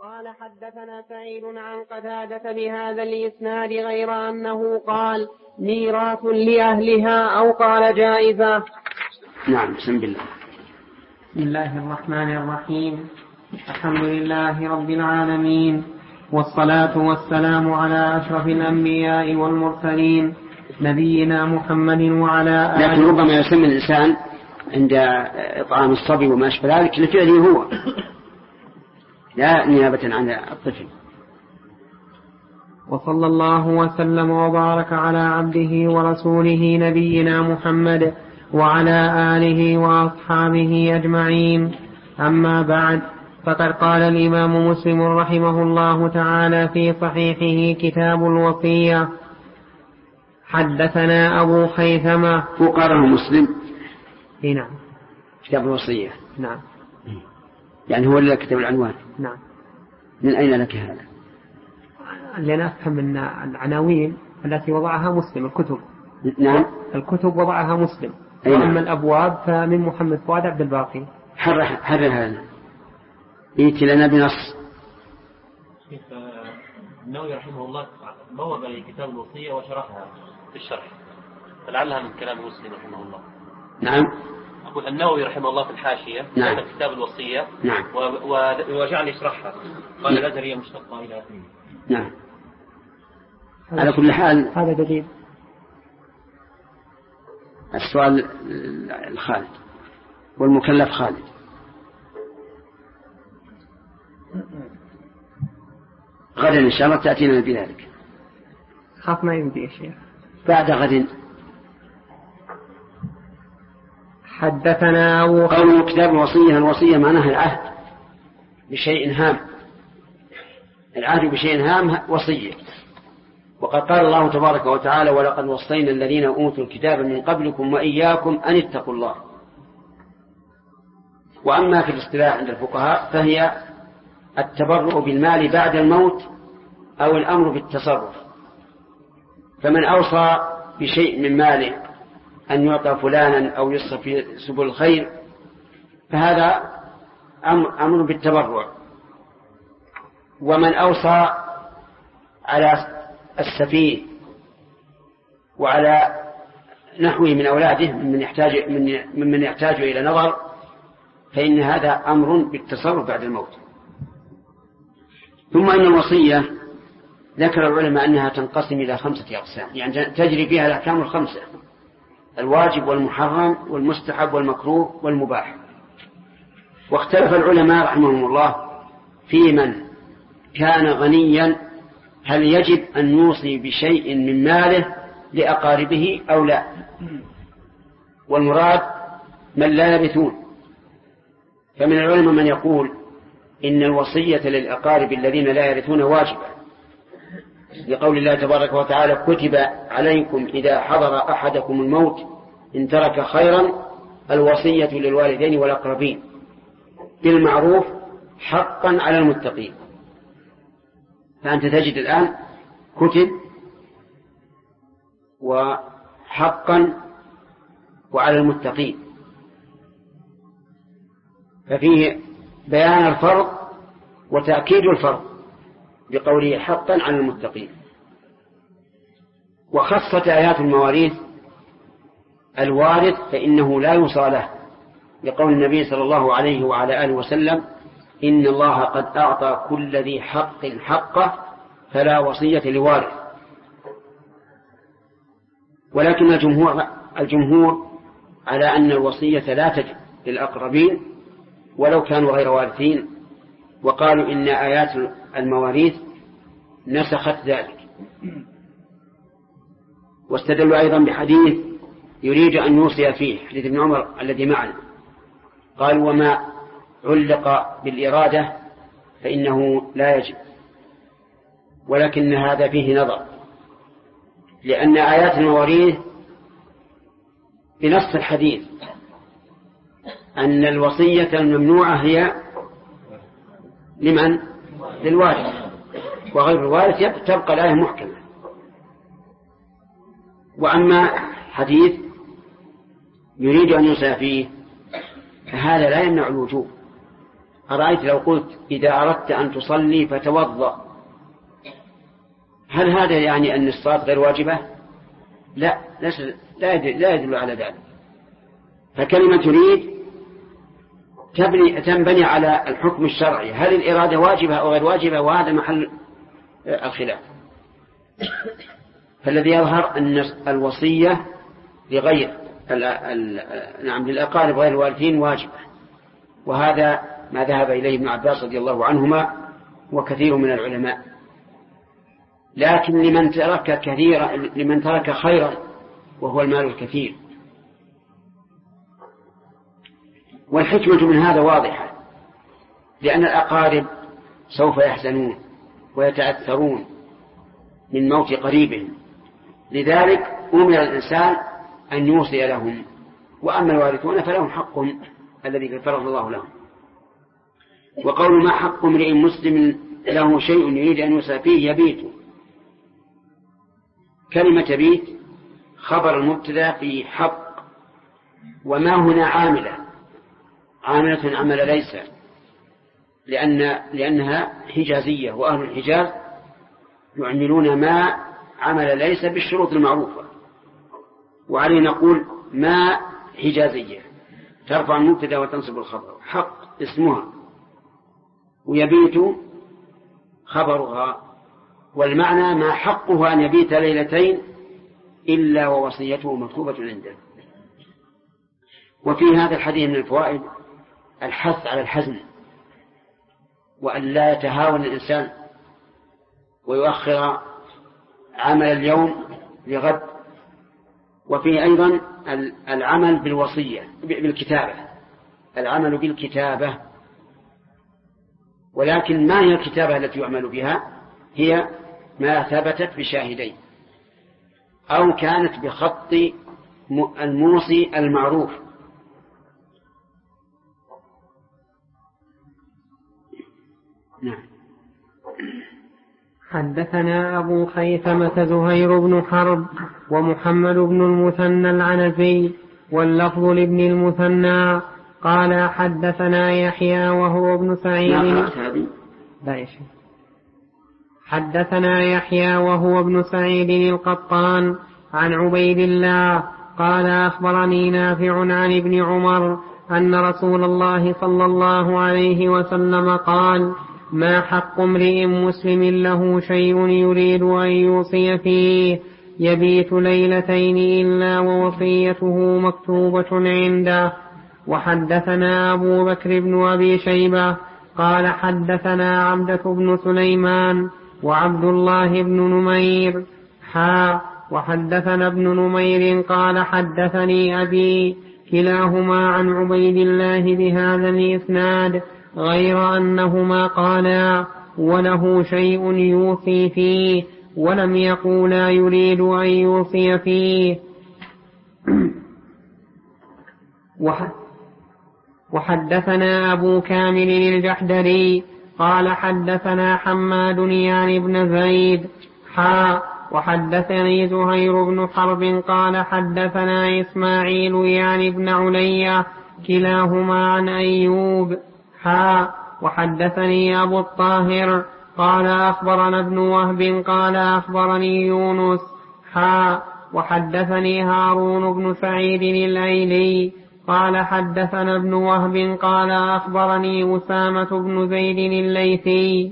قال حدثنا سعيد عن قتادة بهذا الإسناد غير أنه قال ميراث لأهلها أو قال جائزة. نعم. بسم الله. بسم الله الرحمن الرحيم. الحمد لله رب العالمين، والصلاة والسلام على أشرف الأنبياء والمرسلين نبينا محمد وعلى آله. لكن ربما يسمى الإنسان عند إطعام الصبي وما أشبه ذلك لفعله هو، لا نيابة عن الطفل. وصلى الله وسلم وبارك على عبده ورسوله نبينا محمد وعلى آله وأصحابه أجمعين. أما بعد، فقد قال الإمام مسلم رحمه الله تعالى في صحيحه كتاب الوصية: حدثنا أبو خيثمة. وقاله مسلم. نعم. كتاب الوصية. نعم. يعني هو اللي كتب العنوان. نعم. من أين لك هذا؟ لأن أفهم أن العناوين التي وضعها مسلم الكتب. نعم. الكتب وضعها مسلم. أيوة. وأما الأبواب فمن محمد فؤاد عبد الباقي. حرر هذا يأتي لنا بنص. شيخ النووي رحمه الله بوب لكتاب الوصية وشرحها في الشرح، فلعلها من كلام مسلم رحمه الله. نعم. أقول النووي رحمه الله في الحاشية نعم. كتاب كتاب الوصية. نعم. وجعل يشرحها، قال الأزهرية مشتقة إلى آخره. نعم. على كل حال هذا دليل. السؤال الخالد والمكلف خالد. غدا إن شاء الله تأتينا بذلك. خاف ما يمدي يا شيخ. بعد غد. حدثنا قول كتاب الوصية. الوصية معناها العهد بشيء هام. العهد بشيء هام وصية. وقد قال الله تبارك وتعالى: ولقد وصينا الذين أوتوا الكتاب من قبلكم وإياكم أن اتقوا الله. وأما في الاصطلاح عند الفقهاء فهي التبرؤ بالمال بعد الموت أو الأمر بالتصرف. فمن أوصى بشيء من ماله أن يعطى فلانا أو يصرف في سبل الخير فهذا أمر بالتبرع. ومن أوصى على السفيه وعلى نحوه من أولاده ممن يحتاج إلى نظر فإن هذا أمر بالتصرف بعد الموت. ثم أن الوصية ذكر العلماء أنها تنقسم إلى 5 أقسام، يعني تجري فيها الأحكام 5: الواجب والمحرم والمستحب والمكروه والمباح. واختلف العلماء رحمهم الله في من كان غنيا هل يجب أن يوصي بشيء من ماله لأقاربه أو لا. والمراد من لا يرثون. فمن العلماء من يقول إن الوصية للأقارب الذين لا يرثون واجبة، لقول الله تبارك وتعالى: كتب عليكم إذا حضر أحدكم الموت إن ترك خيرا الوصية للوالدين والأقربين بالمعروف حقا على المتقين. فأنت تجد الآن كتب وحقا وعلى المتقين، ففيه بيان الفرض وتأكيد الفرض بقوله حقا على المتقين. وخصت آيات المواريث الوارث فإنه لا يوصى له، لقول النبي صلى الله عليه وعلى آله وسلم: إن الله قد أعطى كل ذي حق حقه فلا وصية لوارث. ولكن الجمهور على أن الوصية لا تجب للأقربين ولو كانوا غير وارثين، وقالوا إن آيات المواريث نسخت ذلك. واستدلوا أيضا بحديث يريد أن يوصي فيه، حديث ابن عمر الذي معنا، قال: وما علق بالإرادة فإنه لا يجب. ولكن هذا فيه نظر، لأن آيات المواريث بنص الحديث أن الوصية الممنوعة هي لمن؟ للوارث، وغير الوارث تبقى الآية محكمة. وأما حديث يريد أن يوصي فيه فهذا لا يمنع الوجوب، أرأيت لو قلت إذا أردت أن تصلي فتوضأ، هل هذا يعني أن الصلاة غير واجبة؟ لا يدل على ذلك. فكلمة تريد تنبني على الحكم الشرعي، هل الإرادة واجبة أو غير واجبة، وهذا محل الخلاف. فالذي يظهر أن الوصية لغير للأقارب غير الوالدين واجبة، وهذا ما ذهب إليه ابن عباس رضي الله عنهما وكثير من العلماء. لكن لمن ترك خيرا وهو المال الكثير. والحكمة من هذا واضحة، لأن الأقارب سوف يحزنون ويتأثرون من موت قريبهم، لذلك أمر الإنسان أن يوصي لهم، وأما الوارثون فلهم حقهم الذي فرض الله لهم. وقول ما حق امرئ مسلم له شيء يريد أن يوصى فيه يبيت، كلمة يبيت خبر المبتدا في حق، وما هنا عاملة عمل ليس، لأنها حجازية، وأهل الحجاز يعملون ما عمل ليس بالشروط المعروفة، وعليه نقول ما حجازية ترفع المبتدا وتنصب الخبر. حق اسمها، ويبيت خبرها، والمعنى ما حقها أن يبيت ليلتين إلا ووصيته مكتوبة عنده. وفي هذا الحديث من الفوائد الحث على الحزم، وأن لا يتهاون الإنسان ويؤخر عمل اليوم لغد. وفيه أيضا العمل بالوصية بالكتابة، العمل بالكتابة. ولكن ما هي الكتابة التي يعمل بها؟ هي ما ثبتت بشاهدين أو كانت بخط الموصي المعروف. نعم. حدثنا أبو خيثمة زهير بن حرب ومحمد بن المثنى العنزي واللفظ لابن المثنى قال حدثنا يحيى وهو ابن سعيد. حدثنا يحيى وهو ابن سعيد القطان عن عبيد الله قال أخبرني نافع عن ابن عمر أن رسول الله صلى الله عليه وسلم قال ما حق امرئ مسلم له شيء يريد أن يوصي فيه يبيت ليلتين إلا ووصيته مكتوبة عنده. وحدثنا أبو بكر بن أبي شيبة قال حدثنا عبدة بن سليمان وعبد الله بن نمير وحدثنا ابن نمير قال حدثني أبي كلاهما عن عبيد الله بهذا الإسناد غير أنهما قالا وله شيء يوصي فيه ولم يقولا يريد أن يوصي فيه. وحدثنا أبو كامل الجحدري قال حدثنا حماد يعني بن زيد وحدثني زهير بن حرب قال حدثنا إسماعيل يعني بن علية كلاهما عن أيوب وحدثني أبو الطاهر قال أخبرنا ابن وهب قال أخبرني يونس وحدثني هارون بن سعيد الأيلي قال حدثنا ابن وهب قال أخبرني أسامة بن زيد الليثي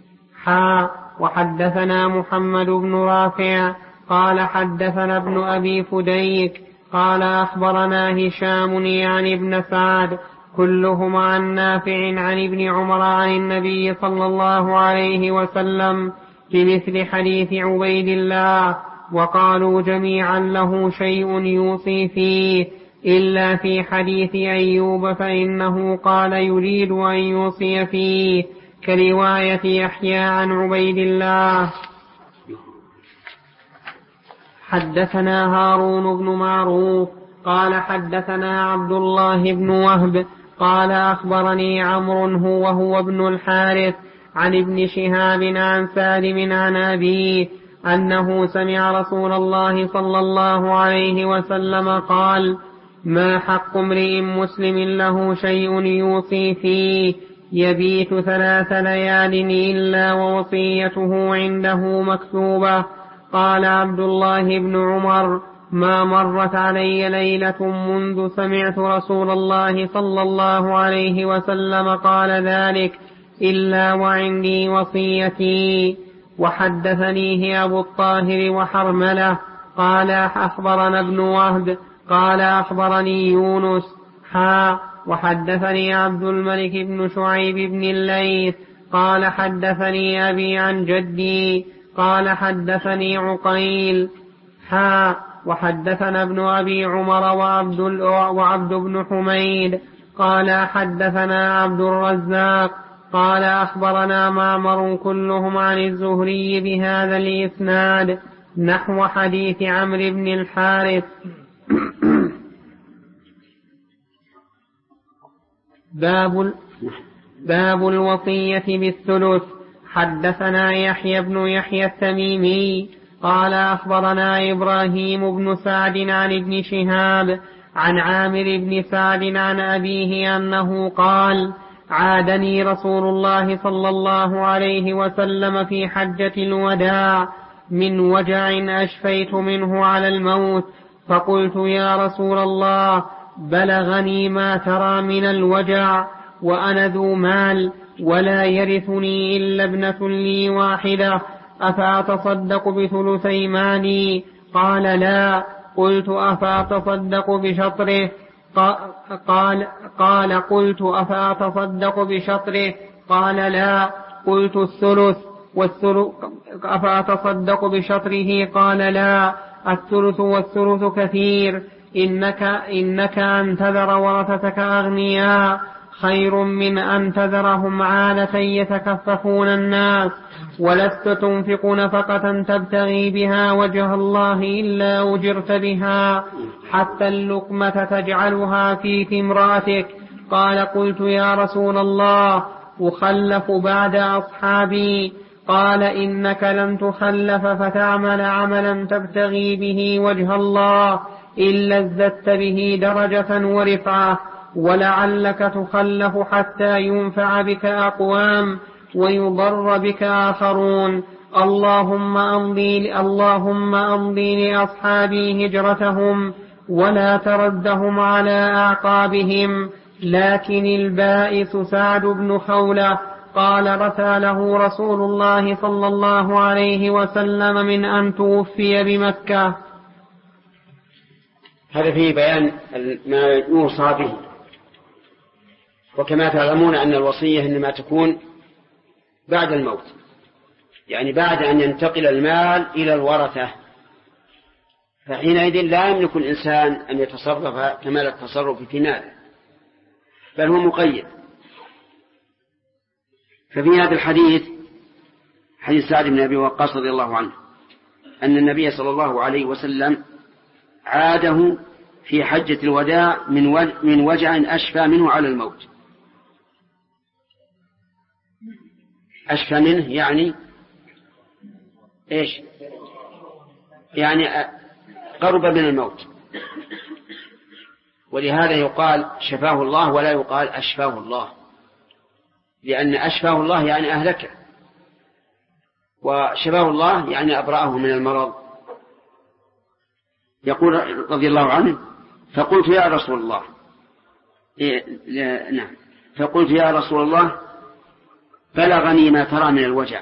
وحدثنا محمد بن رافع قال حدثنا ابن أبي فديك قال أخبرنا هشام يعني ابن سعد كلهم عن نافع عن ابن عمر عن النبي صلى الله عليه وسلم بمثل حديث عبيد الله، وقالوا جميعا له شيء يوصي فيه إلا في حديث أيوب فإنه قال يريد أن يوصي فيه كرواية يحيى عن عبيد الله. حدثنا هارون بن معروف قال حدثنا عبد الله بن وهب قال أخبرني عمرو وهو ابن الحارث عن ابن شهاب عن سالم عن أبيه أنه سمع رسول الله صلى الله عليه وسلم قال ما حق امرئ مسلم له شيء يوصي فيه يبيت 3 ليال إلا ووصيته عنده مكتوبة. قال عبد الله بن عمر: ما مرت علي ليلة منذ سمعت رسول الله صلى الله عليه وسلم قال ذلك إلا وعندي وصيتي. وحدثنيه أبو الطاهر وحرملة قال أخبرنا ابن وهب قال أخبرني يونس وحدثني عبد الملك بن شعيب بن الليث قال حدثني أبي عن جدي قال حدثني عقيل وحدثنا ابن أبي عمر وعبد بن حميد قال حدثنا عبد الرزاق قال أخبرنا معمر كلهم عن الزهري بهذا الإسناد نحو حديث عمرو بن الحارث. باب الوصية بالثلث. حدثنا يحيى بن يحيى التميمي قال أخبرنا إبراهيم بن سعد عن ابن شهاب عن عامر بن سعد عن أبيه أنه قال: عادني رسول الله صلى الله عليه وسلم في حجة الوداع من وجع أشفيت منه على الموت، فقلت: يا رسول الله، بلغني ما ترى من الوجع وأنا ذو مال ولا يرثني إلا ابنة لي واحدة، أفأتصدق بثلثي مالي؟ قال: لا. قلت: أفأتصدق بشطره؟ قال: قلت: أفأتصدق بشطره؟ قال: لا. قلت: الثلث؟ أفأتصدق بشطره؟ قال: لا. الثلث والثلث كثير، إنك أن تذر ورثتك أغنياء خير من أن تذرهم عالة يتكففون الناس، ولست تنفق نفقة تبتغي بها وجه الله إلا أجرت بها، حتى اللقمة تجعلها في امرأتك. قال: قلت: يا رسول الله، أخلف بعد أصحابي؟ قال: إنك لن تخلف فتعمل عملا تبتغي به وجه الله إلا ازددت به درجة ورفعة، ولعلك تخلف حتى ينفع بك أقوام ويضر بك آخرون. اللهم أمضي لأصحابي هجرتهم ولا تردهم على أعقابهم. لكن البائس سعد بن خولة قال: رساله رسول الله صلى الله عليه وسلم من أن توفي بمكة. هذا فيه بيان ما يوصى به. وكما تعلمون أن الوصية إنما تكون بعد الموت، يعني بعد أن ينتقل المال إلى الورثة، فحينئذ لا يملك الإنسان أن يتصرف كمال التصرف في ماله، بل هو مقيد. ففي هذا الحديث، حديث سعد بن أبي وقاص رضي الله عنه، أن النبي صلى الله عليه وسلم عاده في حجة الوداع من وجع أشفى منه على الموت. أشفى منه يعني إيش؟ يعني قرب من الموت، ولهذا يقال شفاه الله ولا يقال أشفاه الله، لأن أشفاه الله يعني أهلكه، وشفاه الله يعني أبرأه من المرض. يقول رضي الله عنه: فقلت: يا رسول الله، فقلت: يا رسول الله، بلغني ما ترى من الوجع.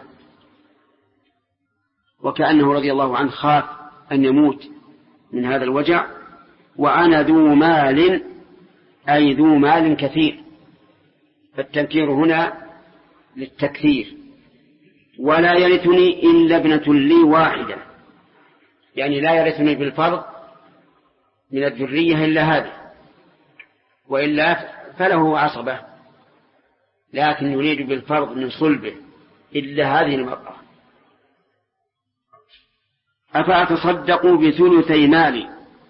وكأنه رضي الله عنه خاف أن يموت من هذا الوجع، وأنا ذو مال، أي ذو مال كثير، فالتنكير هنا للتكثير. ولا يرثني إلا ابنة لي واحدة، يعني لا يرثني بالفرض من الذرية إلا هذه، وإلا فله عصبة، لكن يريد بالفرض من صلبه إلا هذه المرأة. أفأتصدق بثلثي مالي؟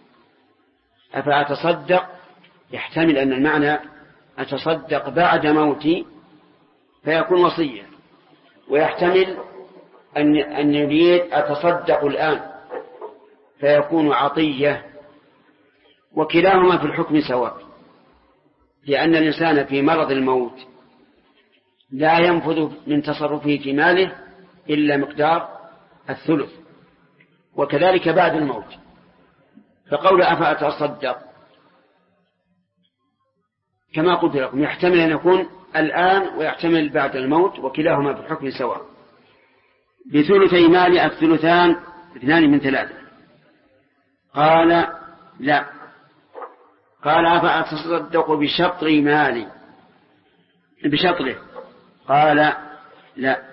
أفأتصدق يحتمل أن المعنى أتصدق بعد موتي فيكون وصية، ويحتمل أن يريد أتصدق الآن فيكون عطية، وكلاهما في الحكم سواء، لأن الإنسان في مرض الموت لا ينفذ من تصرفه في ماله إلا مقدار الثلث، وكذلك بعد الموت. فقول أفأتصدق كما قلت لكم يحتمل أن يكون الآن ويحتمل بعد الموت، وكلاهما بالحكم سواء. بثلثي مال الثلثان 2 من 3. قال لا. قال أفأتصدق بشطر مالي بشطره؟ قال لا.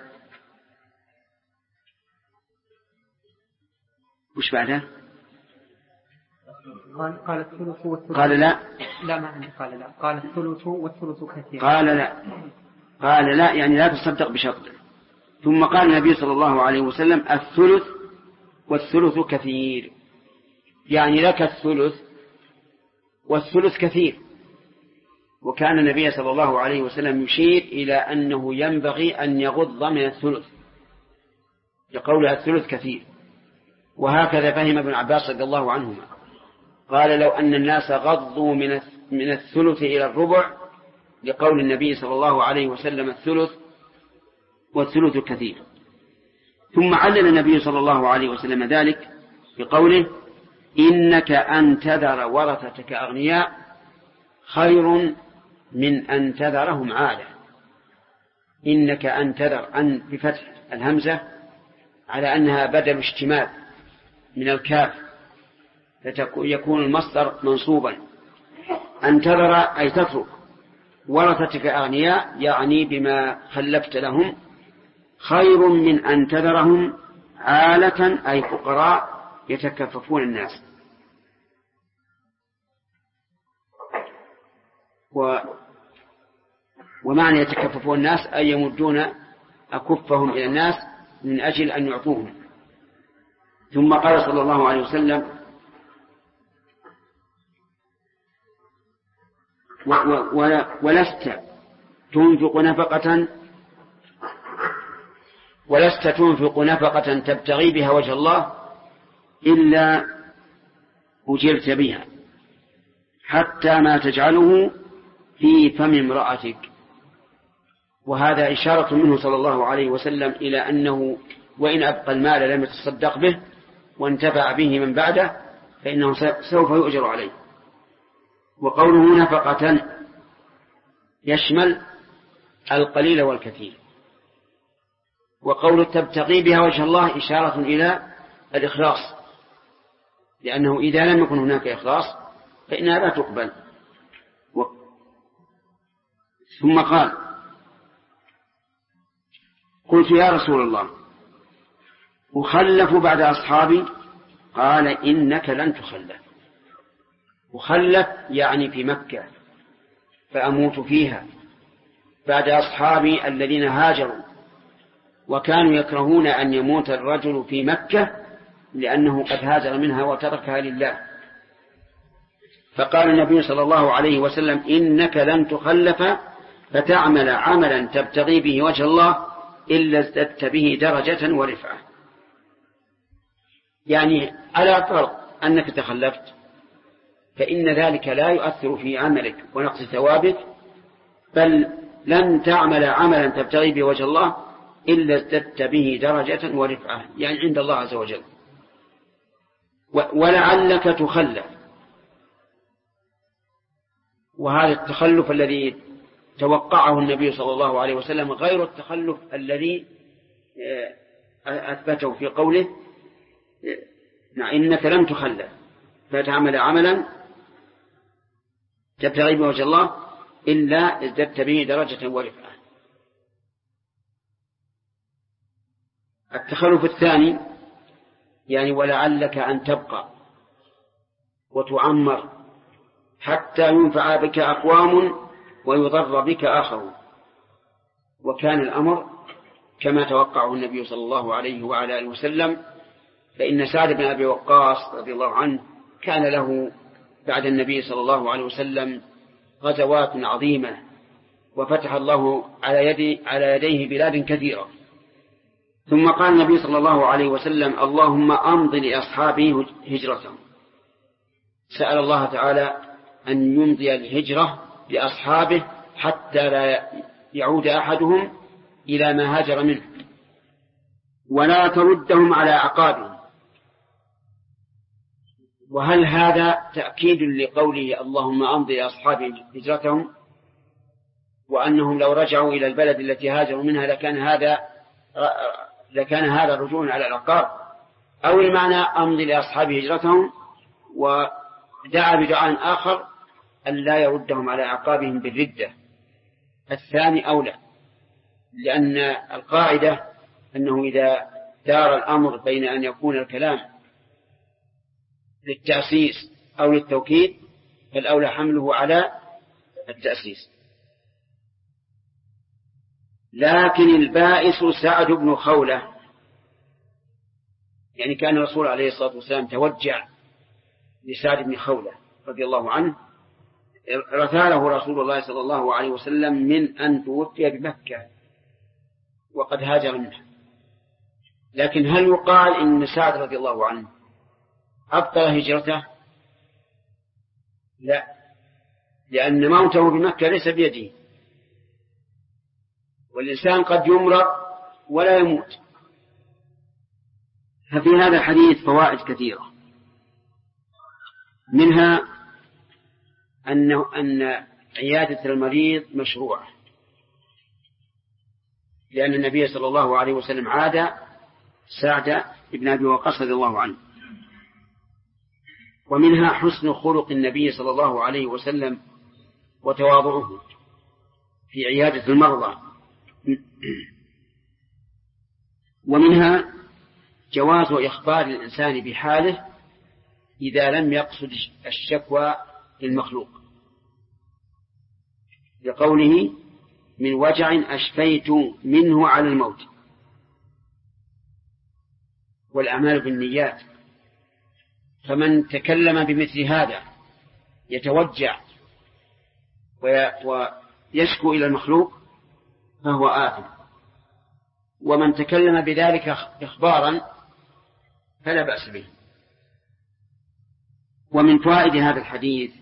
وش بعده؟ قال الثلث والثلث. قال لا. لا ما عندي قال لا. قال الثلث والثلث كثير. قال لا. قال لا يعني لا تصدق بشطره. ثم قال النبي صلى الله عليه وسلم الثلث والثلث كثير، يعني لك الثلث والثلث كثير. وكان النبي صلى الله عليه وسلم يشير إلى أنه ينبغي أن يغض من الثلث لقول الثلث كثير. وهكذا فهم ابن عباس رضي الله عنهما، قال لو أن الناس غضوا من الثلث إلى الربع لقول النبي صلى الله عليه وسلم الثلث والثلث كثير. ثم علل النبي صلى الله عليه وسلم ذلك بقوله إنك أن تذر ورثتك أغنياء خير من أن تذرهم عالة. إنك أن تذر أن بفتح الهمزة على أنها بدل اشتمال من الكاف، فيكون المصدر منصوبا. أن تذر أي تترك ورثتك أغنياء يعني بما خلفت لهم، خير من أن تذرهم عالة أي فقراء يتكففون الناس. ومعنى يتكففون الناس أي يمدون أكفهم إلى الناس من أجل أن يعطوهم. ثم قال صلى الله عليه وسلم ولست تنفق نفقة تبتغي بها وجه الله إلا أجرت بها حتى ما تجعله في فم امرأتك. وهذا إشارة منه صلى الله عليه وسلم إلى أنه وإن أبقى المال لم يتصدق به وانتفع به من بعده فإنه سوف يؤجر عليه. وقوله نفقة يشمل القليل والكثير. وقول تبتغي بها وجه الله إشارة إلى الإخلاص، لأنه إذا لم يكن هناك إخلاص فإنها لا تقبل. ثم قال قلت يا رسول الله أخلف بعد أصحابي؟ قال إنك لن تخلف. أخلف يعني في مكة فأموت فيها بعد أصحابي الذين هاجروا، وكانوا يكرهون أن يموت الرجل في مكة لأنه قد هاجر منها وتركها لله. فقال النبي صلى الله عليه وسلم إنك لن تخلف فتعمل عملا تبتغي به وجه الله إلا ازددت به درجة ورفعة. يعني على فرض أنك تخلفت فإن ذلك لا يؤثر في عملك ونقص ثوابك، بل لن تعمل عملا تبتغي به وجه الله إلا ازددت به درجة ورفعة، يعني عند الله عز وجل. ولعلك تخلف. وهذا التخلف الذي توقعه النبي صلى الله عليه وسلم غير التخلف الذي أثبته في قوله إنك لم تخلف فتعمل عملا تبتغي به وجه الله إلا ازددت به درجة ورفعة. التخلف الثاني يعني ولعلك أن تبقى وتعمر حتى ينفع بك أقوام ويضر بك آخرون. وكان الأمر كما توقعه النبي صلى الله عليه وعلى آله وسلم، فإن سعد بن أبي وقاص رضي الله عنه كان له بعد النبي صلى الله عليه وسلم غزوات عظيمة، وفتح الله على يديه بلاد كثيرة. ثم قال النبي صلى الله عليه وسلم اللهم أمض لأصحابه هجرتهم. سأل الله تعالى أن يمضي الهجرة لأصحابه حتى يعود أحدهم إلى ما هاجر منه، ولا تردهم على أعقابهم. وهل هذا تأكيد لقوله اللهم أمضي لأصحاب هجرتهم، وأنهم لو رجعوا إلى البلد التي هاجروا منها لكان هذا رجوع على العقاب، أو المعنى أمضي لأصحاب هجرتهم ودعا بدعاء آخر أن لا يردهم على أعقابهم بالردة؟ الثاني أولى، لأن القاعدة أنه إذا دار الأمر بين أن يكون الكلام للتأسيس أو للتوكيد فالأولى حمله على التأسيس. لكن البائس سعد بن خولة، يعني كان الرسول عليه الصلاة والسلام توجع لسعد بن خولة رضي الله عنه، رثاله رسول الله صلى الله عليه وسلم من أن توفي بمكة وقد هاجر منها. لكن هل يقال إن سعد رضي الله عنه أبطل هجرته؟ لا، لأن موته بمكة ليس بيده، والإنسان قد يمرض ولا يموت. ففي هذا الحديث فوائد كثيرة، منها أن عيادة المريض مشروعة، لأن النبي صلى الله عليه وسلم عاد سعد بن أبي وقاص رضي الله عنه. ومنها حسن خلق النبي صلى الله عليه وسلم وتواضعه في عيادة المرضى. ومنها جواز إخبار الإنسان بحاله إذا لم يقصد الشكوى للمخلوق، لقوله من وجع أشفيت منه على الموت. والأعمال بالنيات، فمن تكلم بمثل هذا يتوجع ويشكو إلى المخلوق فهو آثم، ومن تكلم بذلك إخبارا فلا بأس به. ومن فوائد هذا الحديث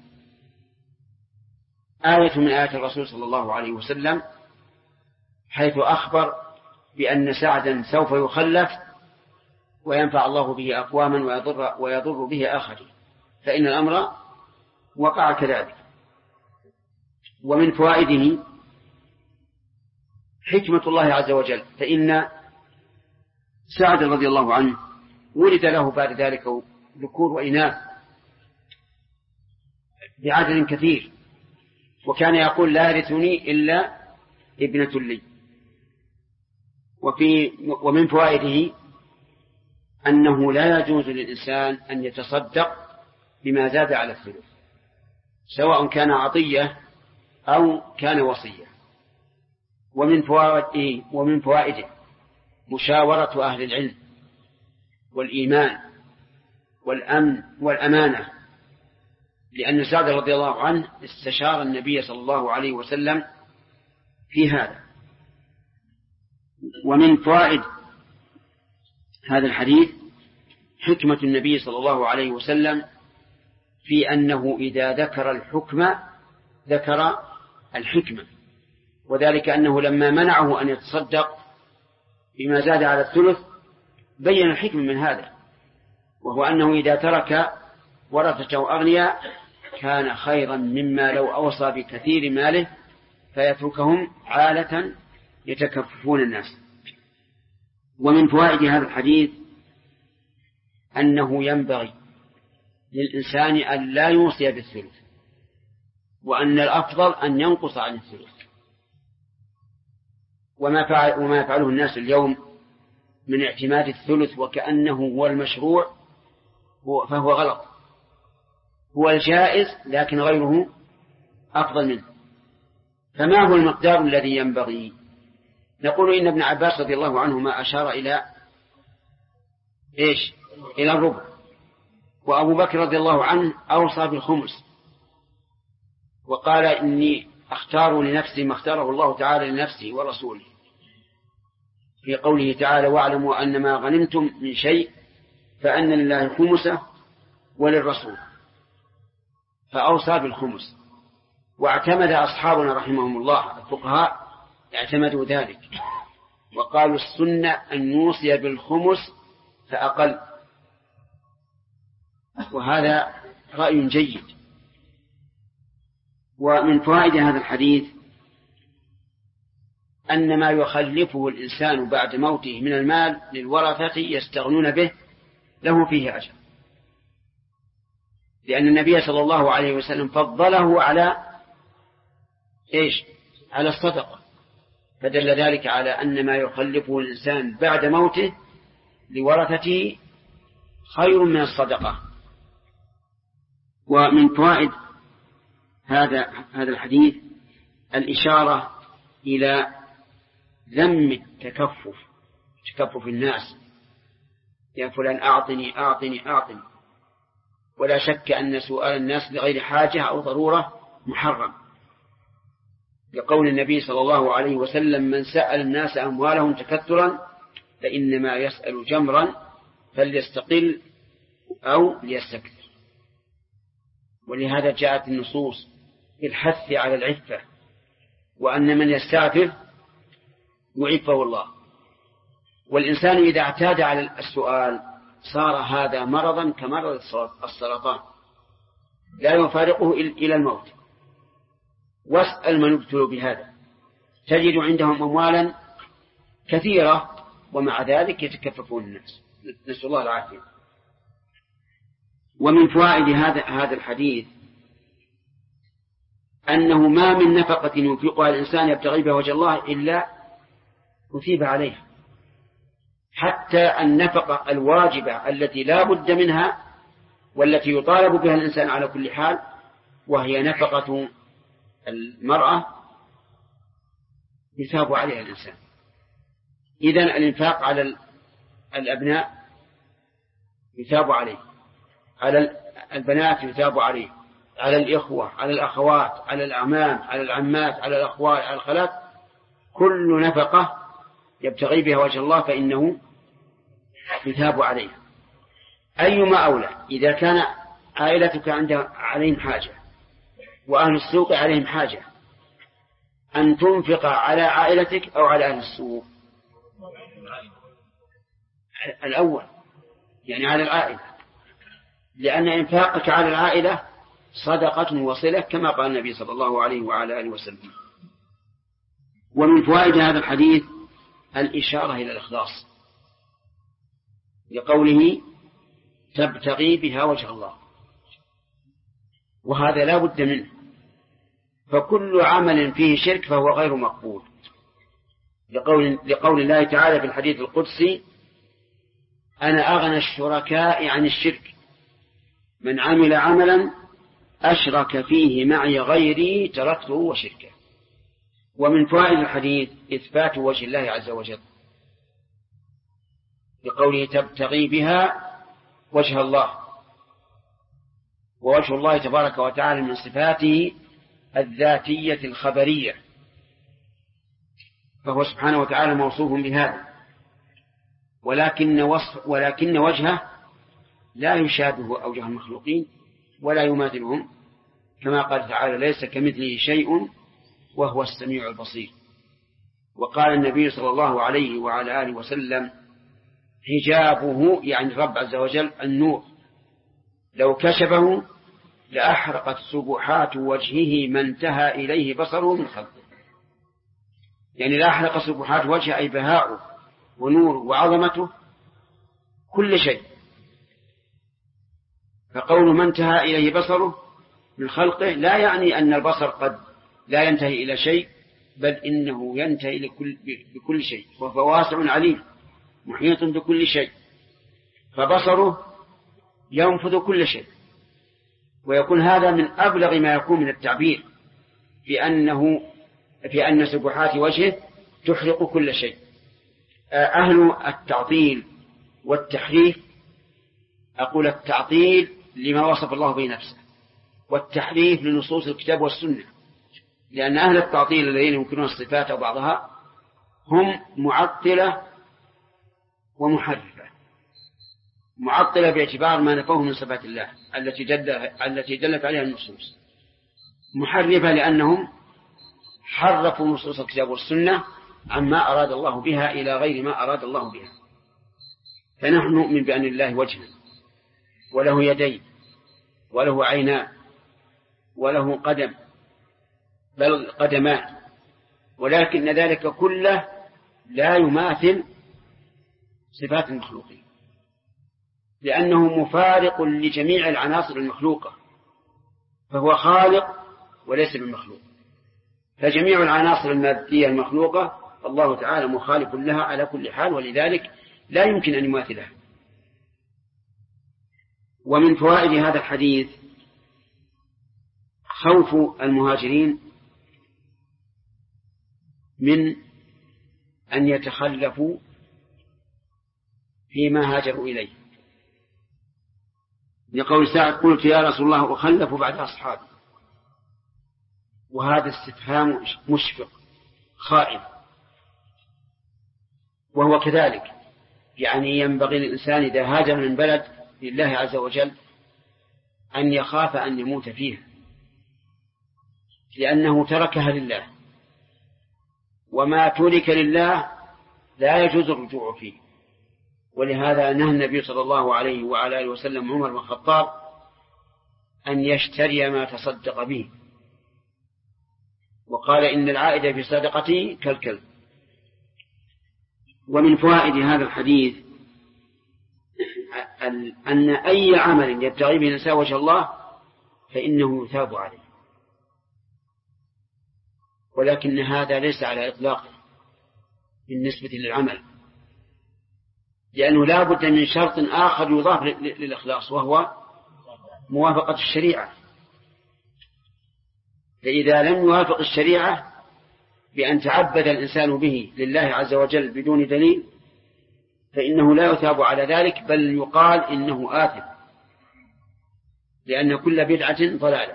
آية من آيات الرسول صلى الله عليه وسلم، حيث أخبر بأن سعدا سوف يخلف وينفع الله به أقواما ويضر به آخرين، فإن الأمر وقع كذلك. ومن فوائده حكمة الله عز وجل، فإن سعد رضي الله عنه ولد له بعد ذلك ذكور وإناث بعدد كثير، وكان يقول لا يرثني إلا ابنة لي. ومن فوائده أنه لا يجوز للإنسان أن يتصدق بما زاد على الثلث، سواء كان عطية أو كان وصية. ومن فوائده مشاورة أهل العلم والإيمان والأمن والأمانة، لأن سعد رضي الله عنه استشار النبي صلى الله عليه وسلم في هذا. ومن فوائد هذا الحديث حكمة النبي صلى الله عليه وسلم في أنه إذا ذكر الحكم ذكر الحكمة، وذلك أنه لما منعه أن يتصدق بما زاد على الثلث بين الحكمة من هذا، وهو أنه إذا ترك ورثته أغنياء كان خيرا مما لو أوصى بكثير ماله فيتركهم عالة يتكففون الناس. ومن فوائد هذا الحديث أنه ينبغي للإنسان أن لا يوصي بالثلث، وأن الأفضل أن ينقص عن الثلث. وما يفعله الناس اليوم من اعتماد الثلث وكأنه هو المشروع فهو غلط، هو الجائز لكن غيره أفضل منه. فما هو المقدار الذي ينبغي؟ نقول إن ابن عباس رضي الله عنهما أشار إلى إلى الربع، وأبو بكر رضي الله عنه أوصى بالخمس، وقال إني أختار لنفسي ما اختاره الله تعالى لنفسي ورسوله، في قوله تعالى واعلموا أن ما غنمتم من شيء فأن لله خمسه وللرسول، فأوصى بالخمس. واعتمد أصحابنا رحمهم الله الفقهاء اعتمدوا ذلك وقالوا السنة أن نوصي بالخمس فأقل، وهذا رأي جيد. ومن فوائد هذا الحديث أن ما يخلفه الإنسان بعد موته من المال للورثة يستغنون به له فيه أجر، لأن النبي صلى الله عليه وسلم فضله على على الصدقة، فدل ذلك على أن ما يخلفه الإنسان بعد موته لورثته خير من الصدقة. ومن فوائد هذا الحديث الإشارة إلى ذم تكفف الناس، يا فلان أعطني أعطني أعطني. ولا شك أن سؤال الناس لغير حاجة أو ضرورة محرم، لقول النبي صلى الله عليه وسلم من سأل الناس أموالهم تكثرا فإنما يسأل جمرا فليستقل أو ليستكثر. ولهذا جاءت النصوص بالحث على العفة، وأن من يستعفف يعفه الله. والإنسان إذا اعتاد على السؤال صار هذا مرضا كمرض السرطان لا يفارقه إلى الموت. واسأل من ابتلوا بهذا تجد عندهم أموالا كثيرة ومع ذلك يتكففون الناس، نسأل الله العافية. ومن فوائد هذا الحديث أنه ما من نفقة ينفقها الإنسان يبتغي بها وجه الله إلا أثيب عليها، حتى النفقة الواجبة التي لا بد منها والتي يطالب بها الإنسان على كل حال، وهي نفقة المرأة، يثاب عليها الإنسان. إذن الإنفاق على الأبناء يثاب عليه، على البنات يثاب عليه، على الإخوة، على الأخوات، على الأعمام، على العمات، على الأخوال، على الخالات، كل نفقة يبتغي بها وجه الله فإنه يثاب عليه. أيما أولى إذا كان عائلتك عليهم حاجة وأهل السوق عليهم حاجة، أن تنفق على عائلتك أو على أهل السوق؟ الأول، يعني على العائلة، لأن إنفاقك على العائلة صدقة وصلة كما قال النبي صلى الله عليه وعلى آله وسلم. ومن فوائد هذا الحديث الإشارة إلى الإخلاص، لقوله تبتغي بها وجه الله، وهذا لا بد منه، فكل عمل فيه شرك فهو غير مقبول، لقول الله تعالى في الحديث القدسي أنا أغنى الشركاء عن الشرك، من عمل عملا أشرك فيه معي غيري تركته وشركه. ومن فوائد الحديث إثبات وجه الله عز وجل، لقوله تبتغي بها وجه الله، ووجه الله تبارك وتعالى من صفاته الذاتية الخبرية، فهو سبحانه وتعالى موصوف بهذا، ولكن وجهه لا يشابه أوجه المخلوقين ولا يماثلهم، كما قال تعالى ليس كمثله شيء وهو السميع البصير. وقال النبي صلى الله عليه وعلى آله وسلم حجابه يعني الرب عز وجل النور، لو كشفه لأحرقت سبحات وجهه ما انتهى إليه بصره من خلقه، يعني لا أحرق سبحات وجهه أي بهاؤه ونوره وعظمته كل شيء. فقول ما انتهى إليه بصره من خلقه لا يعني أن البصر قد لا ينتهي إلى شيء، بل إنه ينتهي بكل شيء، وهو واسع عليم محيط بكل شيء، فبصره ينفذ كل شيء. ويكون هذا من أبلغ ما يكون من التعبير في أن سبحات وجهه تحرق كل شيء. أهل التعطيل والتحريف، أقول التعطيل لما وصف الله به نفسه، والتحريف لنصوص الكتاب والسنة، لأن أهل التعطيل الذين يمكنون الصفات أو بعضها هم معطلة ومحرفة. معطلة باعتبار ما نفوه من صفات الله التي دلت عليها النصوص، محرفة لأنهم حرفوا نصوص الكتاب والسنة عما أراد الله بها إلى غير ما أراد الله بها. فنحن نؤمن بأن الله وجه وله يدين وله عينان وله قدم بل قدمان، ولكن ذلك كله لا يماثل صفات المخلوقين، لأنه مفارق لجميع العناصر المخلوقة، فهو خالق وليس بالمخلوق. فجميع العناصر المادية المخلوقة الله تعالى مخالف لها على كل حال، ولذلك لا يمكن أن يماثلها. ومن فوائد هذا الحديث خوف المهاجرين من أن يتخلفوا فيما هاجروا إليه. لقول سعد قلت يا رسول الله أخلف بعد أصحابي، وهذا استفهام مشفق خائف، وهو كذلك. يعني ينبغي للإنسان إذا هاجر من بلد لله عز وجل أن يخاف أن يموت فيها، لأنه تركها لله، وما ترك لله لا يجوز الرجوع فيه. ولهذا نهى النبي صلى الله عليه وعلى آله وسلم عمر بن الخطاب أن يشتري ما تصدق به، وقال إن العائد في صدقته كالكلب. ومن فوائد هذا الحديث أن أي عمل يبتغي به الإنسان وجه الله فإنه يثاب عليه، ولكن هذا ليس على إطلاقه بالنسبة للعمل، لأنه لا بد من شرط آخر يضاف للإخلاص، وهو موافقة الشريعة. فإذا لم يوافق الشريعة بأن تعبد الإنسان به لله عز وجل بدون دليل فإنه لا يثاب على ذلك، بل يقال إنه آثم، لأن كل بدعة ضلالة.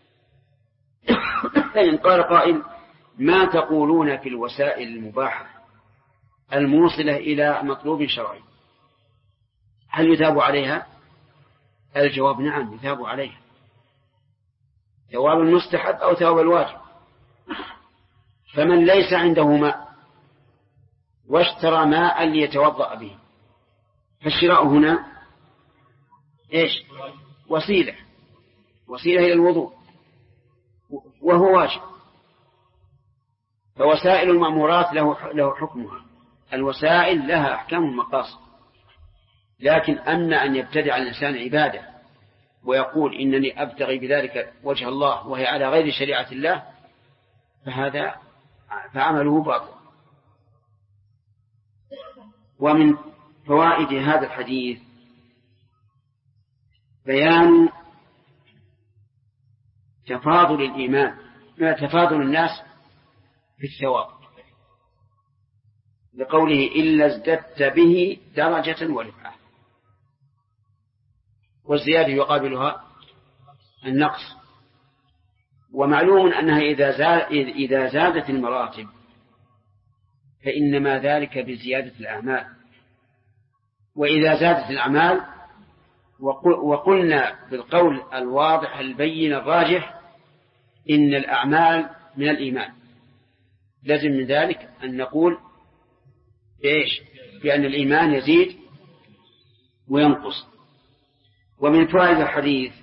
فإن قال قائل ما تقولون في الوسائل المباحة الموصلة إلى مطلوب شرعي، هل يثاب عليها؟ الجواب نعم يثاب عليها، ثواب المستحب أو ثواب الواجب. فمن ليس عنده ماء واشترى ماء ليتوضأ به، فالشراء هنا إيش؟ وسيلة إلى الوضوء، وهو واجب. فوسائل المأمورات له حكمها، الوسائل لها أحكام المقاصد. لكن أما أن يبتدع الإنسان عبادة ويقول إنني أبتغي بذلك وجه الله وهي على غير شريعة الله فعمله باطل. ومن فوائد هذا الحديث بيان تفاضل الإيمان، تفاضل الناس في الثواب، لقوله إلا ازددت به درجة ورفعة، والزيادة يقابلها النقص. ومعلوم أنها إذا زادت المراتب فإنما ذلك بزيادة الأعمال، وإذا زادت الأعمال وقلنا بالقول الواضح البين الراجح إن الأعمال من الإيمان، لازم من ذلك أن نقول إيش؟ بأن الإيمان يزيد وينقص. ومن فوائد الحديث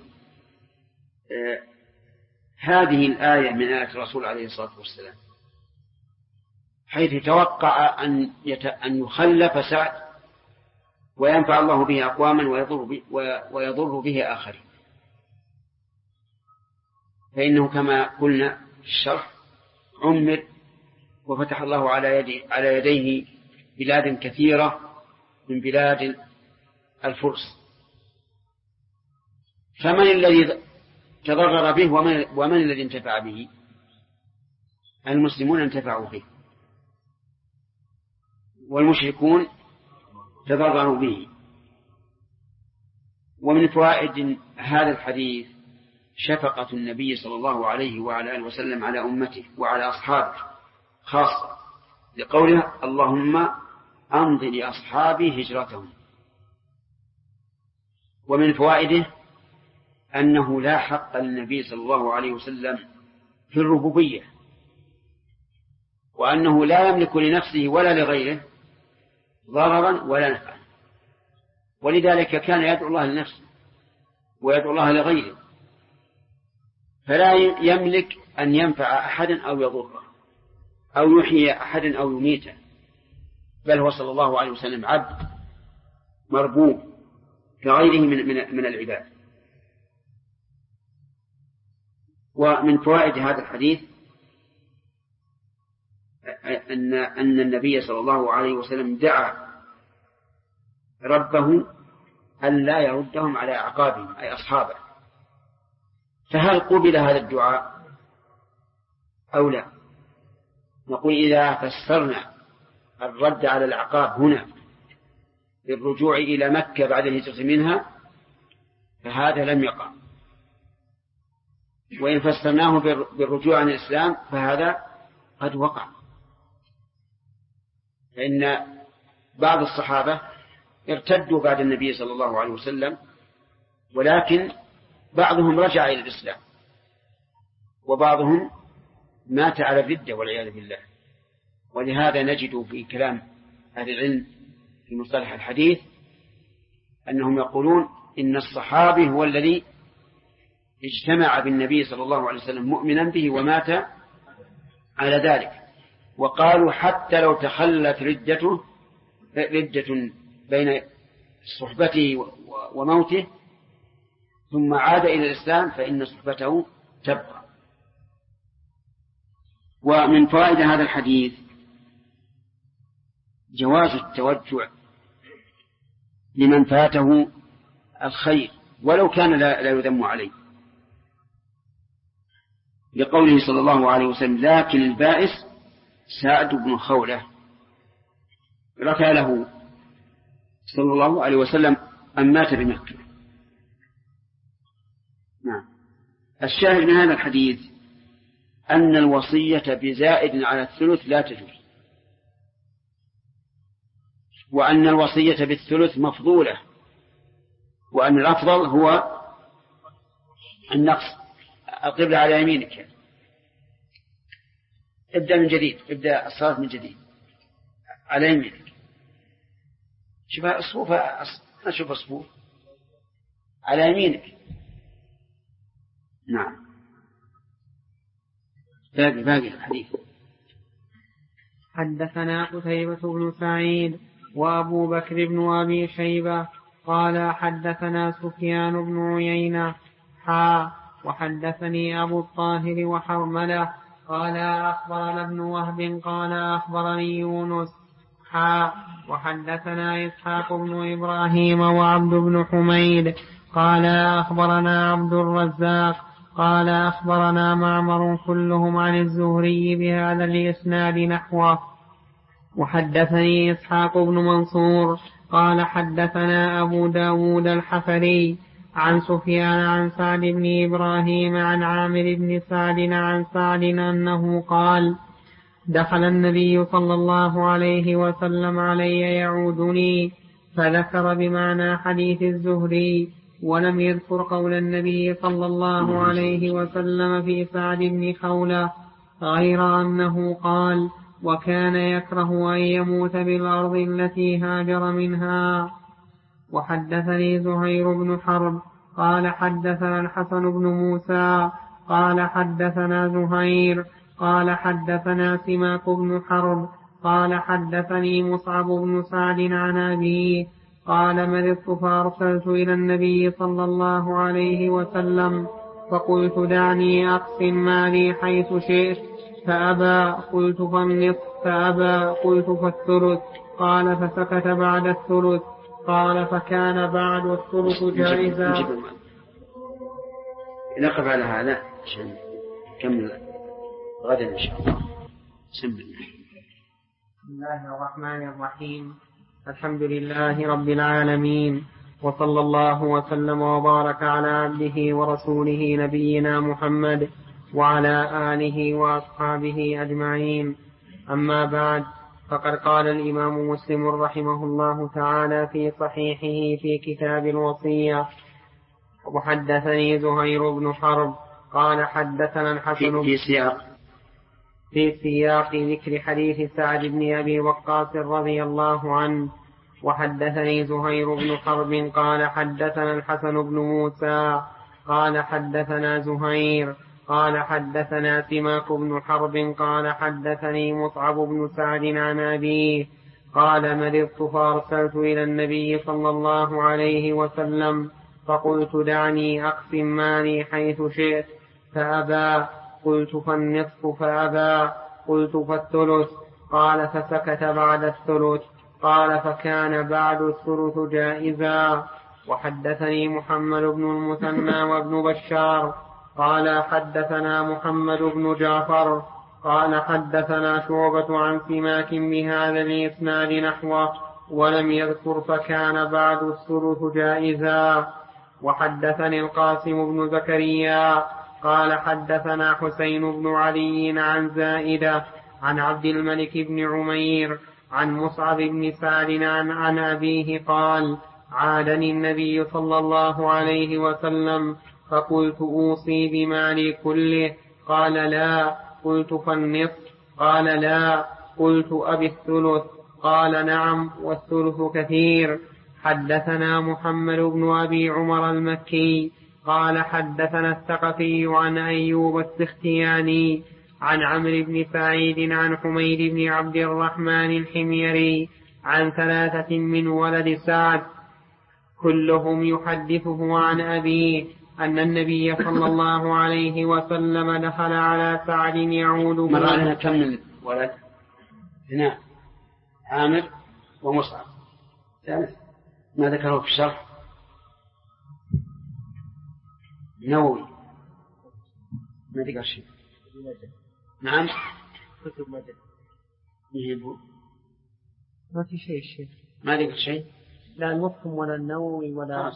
هذه الآية من آية الرسول عليه الصلاة والسلام، حيث يتوقع أن يخلف سعد وينفع الله به أقواما ويضر به آخرين، فإنه كما قلنا في الشرح عمر وفتح الله على يديه بلاد كثيرة من بلاد الفرس، فمن الذي تضرر به ومن الذي انتفع به؟ المسلمون انتفعوا به، والمشركون تضرروا به. ومن فوائد هذا الحديث شفقة النبي صلى الله عليه وعلى آله وسلم على أمته وعلى أصحابه خاصة، لقوله اللهم أمض لأصحابي هجرتهم. ومن فوائده أنه لا حق للنبي صلى الله عليه وسلم في الربوبية، وأنه لا يملك لنفسه ولا لغيره ضررا ولا نفعا، ولذلك كان يدعو الله لنفسه ويدعو الله لغيره، فلا يملك أن ينفع أحدا أو يضره أو يحيي أحدا أو يميته، بل هو صلى الله عليه وسلم عبد مربوب كغيره من العباد. ومن فوائد هذا الحديث أن النبي صلى الله عليه وسلم دعا ربه أن لا يردهم على أعقابهم أي أصحابه، فهل قبل هذا الدعاء أو لا؟ نقول إذا فسرنا الرد على الأعقاب هنا بالرجوع إلى مكة بعد الهجرة منها فهذا لم يقع، وإن فسرناه بالرجوع عن الإسلام فهذا قد وقع، فإن بعض الصحابة ارتدوا بعد النبي صلى الله عليه وسلم، ولكن بعضهم رجع إلى الإسلام وبعضهم مات على الردة والعياذ بالله. ولهذا نجد في كلام أهل العلم في مصطلح الحديث أنهم يقولون إن الصحابي هو الذي اجتمع بالنبي صلى الله عليه وسلم مؤمنا به ومات على ذلك، وقالوا حتى لو تخلت ردة بين صحبته وموته ثم عاد إلى الإسلام فإن صحبته تبقى. ومن فوائد هذا الحديث جواز التوجع لمن فاته الخير ولو كان لا يذم عليه، لقوله صلى الله عليه وسلم لكن البائس سعد بن خولة رثى له صلى الله عليه وسلم أن مات بمكة. نعم. الشاهد من هذا الحديث أن الوصية بزائد على الثلث لا تجوز، وأن الوصية بالثلث مفضولة، وأن الأفضل هو النقص. القبلة على يمينك، ابدأ من جديد، ابدأ الصلاة من جديد على يمينك. شوف الصفوف، أشوف الصفوف على يمينك. نعم. باقي الحديث. حدثنا قتيبة بن سعيد وأبو بكر بن أبي شيبة قال حدثنا سفيان بن عيينة وحدثني أبو الطاهر وحرملة قال أخبرنا ابن وهب قال أخبرني يونس وحدثنا إسحاق بن إبراهيم وعبد بن حميد قال أخبرنا عبد الرزاق قال أخبرنا معمر كلهم عن الزهري بهذا الإسناد نحوه. وحدثني إسحاق بن منصور قال حدثنا أبو داود الحفري عن سفيان عن سعد بن إبراهيم عن عامر بن سعد عن سعد أنه قال دخل النبي صلى الله عليه وسلم علي يعودني فذكر بمعنى حديث الزهري، ولم يذكر قول النبي صلى الله عليه وسلم في سعد بن خولة غير أنه قال وكان يكره أن يموت بالأرض التي هاجر منها. وحدثني زهير بن حرب قال حدثنا الحسن بن موسى قال حدثنا زهير قال حدثنا سماك بن حرب قال حدثني مصعب بن سعد عن أبيه قال مرضت فأرسلت إلى النبي صلى الله عليه وسلم فقلت دعني أقسم مالي حيث شئت فأبى، قلت فالنصف فأبى، قلت فالثلث قال فسكت بعد الثلث قال فكان بعد الثلث جائزا. نقف على هذا عشان نكمل غدا إن شاء الله. بسم الله الرحمن الرحيم. الحمد لله رب العالمين، وصلى الله وسلم وبارك على عبده ورسوله نبينا محمد وعلى آله وأصحابه أجمعين. أما بعد، فقد قال الإمام مسلم رحمه الله تعالى في صحيحه في كتاب الوصية وحدثني زهير بن حرب قال حدثنا الحسن في في سياق ذكر حديث سعد بن أبي وقاص رضي الله عنه. وحدثني زهير بن حرب قال حدثنا الحسن بن موسى قال حدثنا زهير قال حدثنا سماك بن حرب قال حدثني مصعب بن سعد عن أبيه قال مرضت فأرسلت إلى النبي صلى الله عليه وسلم فقلت دعني أقسم مالي حيث شئت فأبى. قلت فالنصف فأبى. قلت فالثلث قال فسكت بعد الثلث. قال فكان بعد الثلث جائزا. وحدثني محمد بن المثنى وابن بشار قال حدثنا محمد بن جعفر قال حدثنا شعبة عن سماك بهذا الإسناد نحوه ولم يذكر فكان بعد الثلث جائزا. وحدثني القاسم بن زكريا قال حدثنا حسين بن علي عن زائدة عن عبد الملك بن عمير عن مصعب بن سعد عن أبيه قال عادني النبي صلى الله عليه وسلم فقلت أوصي بمالي كله قال لا. قلت فالنصف قال لا. قلت أبي الثلث قال نعم والثلث كثير. حدثنا محمد بن أبي عمر المكي قال حدثنا الثقفي عن أيوب السختياني عن عمرو بن سعيد عن حميد بن عبد الرحمن الحميري عن 3 من ولد سعد كلهم يحدثه عن أبيه أن النبي صلى الله عليه وسلم دخل على سعد يعود. مر علينا كم من ولد؟ 2 عامر ومصعب. ثالث ما ذكره في الشرح نووي ما ذكر شيء. نعم كتب مجد يجيبوا ما في شيء الشيخ ما ذكر شيء لا المفهم ولا النووي ولا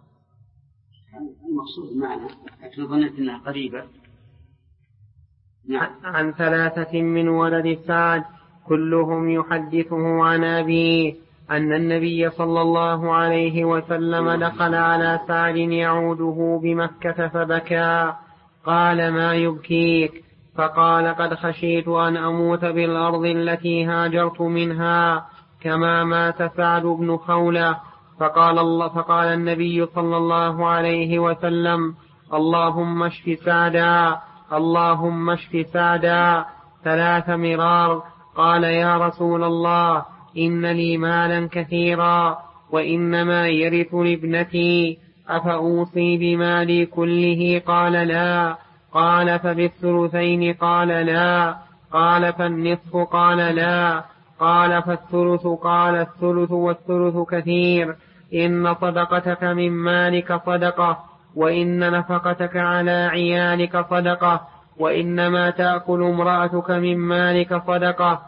المقصود معنا لكن ظننت أنها قريبة. نعم. عن 3 من ولد سعد كلهم يحدثه عن أبيه أن النبي صلى الله عليه وسلم دخل على سعد يعوده بمكة فبكى. قال ما يبكيك؟ فقال قد خشيت أن أموت بالأرض التي هاجرت منها كما مات سعد بن خولة. فقال النبي صلى الله عليه وسلم اللهم اشف سعدا اللهم اشف سعدا 3 مرار. قال يا رسول الله إن لي مالا كثيرا وإنما يرثني ابنتي أفأوصي بمالي كله؟ قال لا. قال فبالثلثين؟ قال لا. قال فالنصف؟ قال لا. قال فالثلث؟ قال الثلث والثلث كثير. إن صدقتك من مالك صدقة وإن نفقتك على عيالك صدقة وإنما تأكل امرأتك من مالك صدقة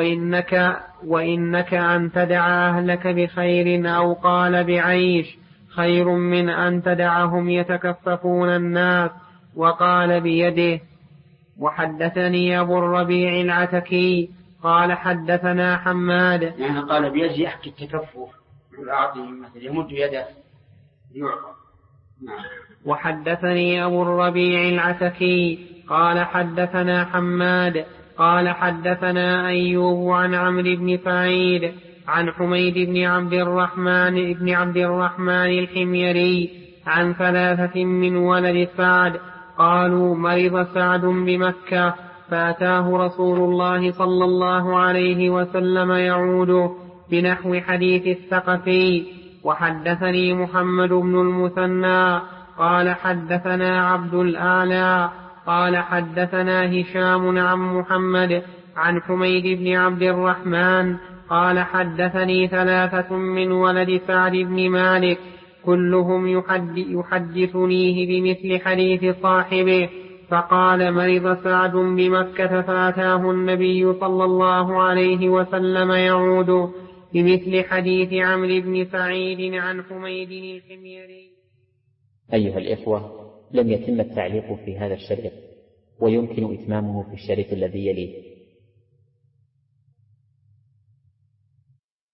وإنك أن تدع أهلك بخير أو قال بعيش خير من أن تدعهم يتكففون الناس. وقال بيده. وحدثني أبو الربيع العتكي قال حدثنا حماد يعني قال بيده يحكي التكفف والأعطي مثل يمد يده يعطى. وحدثني أبو الربيع العتكي قال حدثنا حماد قال حدثنا أيوب عن عمرو بن سعيد عن حميد بن عبد الرحمن الحميري عن 3 من ولد سعد قالوا مرض سعد بمكة فأتاه رسول الله صلى الله عليه وسلم يعود بنحو حديث الثقفي. وحدثني محمد بن المثنى قال حدثنا عبد الأعلى قال حدثنا هشام عن محمد عن حميد بن عبد الرحمن قال حدثني 3 من ولد سعد بن مالك كلهم يحدثنيه بمثل حديث صاحبه. فقال مرض سعد بمكة فأتاه النبي صلى الله عليه وسلم يعود بمثل حديث عمرو بن سعيد عن حميد الحميري. أيها الإخوة، لم يتم التعليق في هذا الشريط ويمكن إتمامه في الشريط الذي يليه.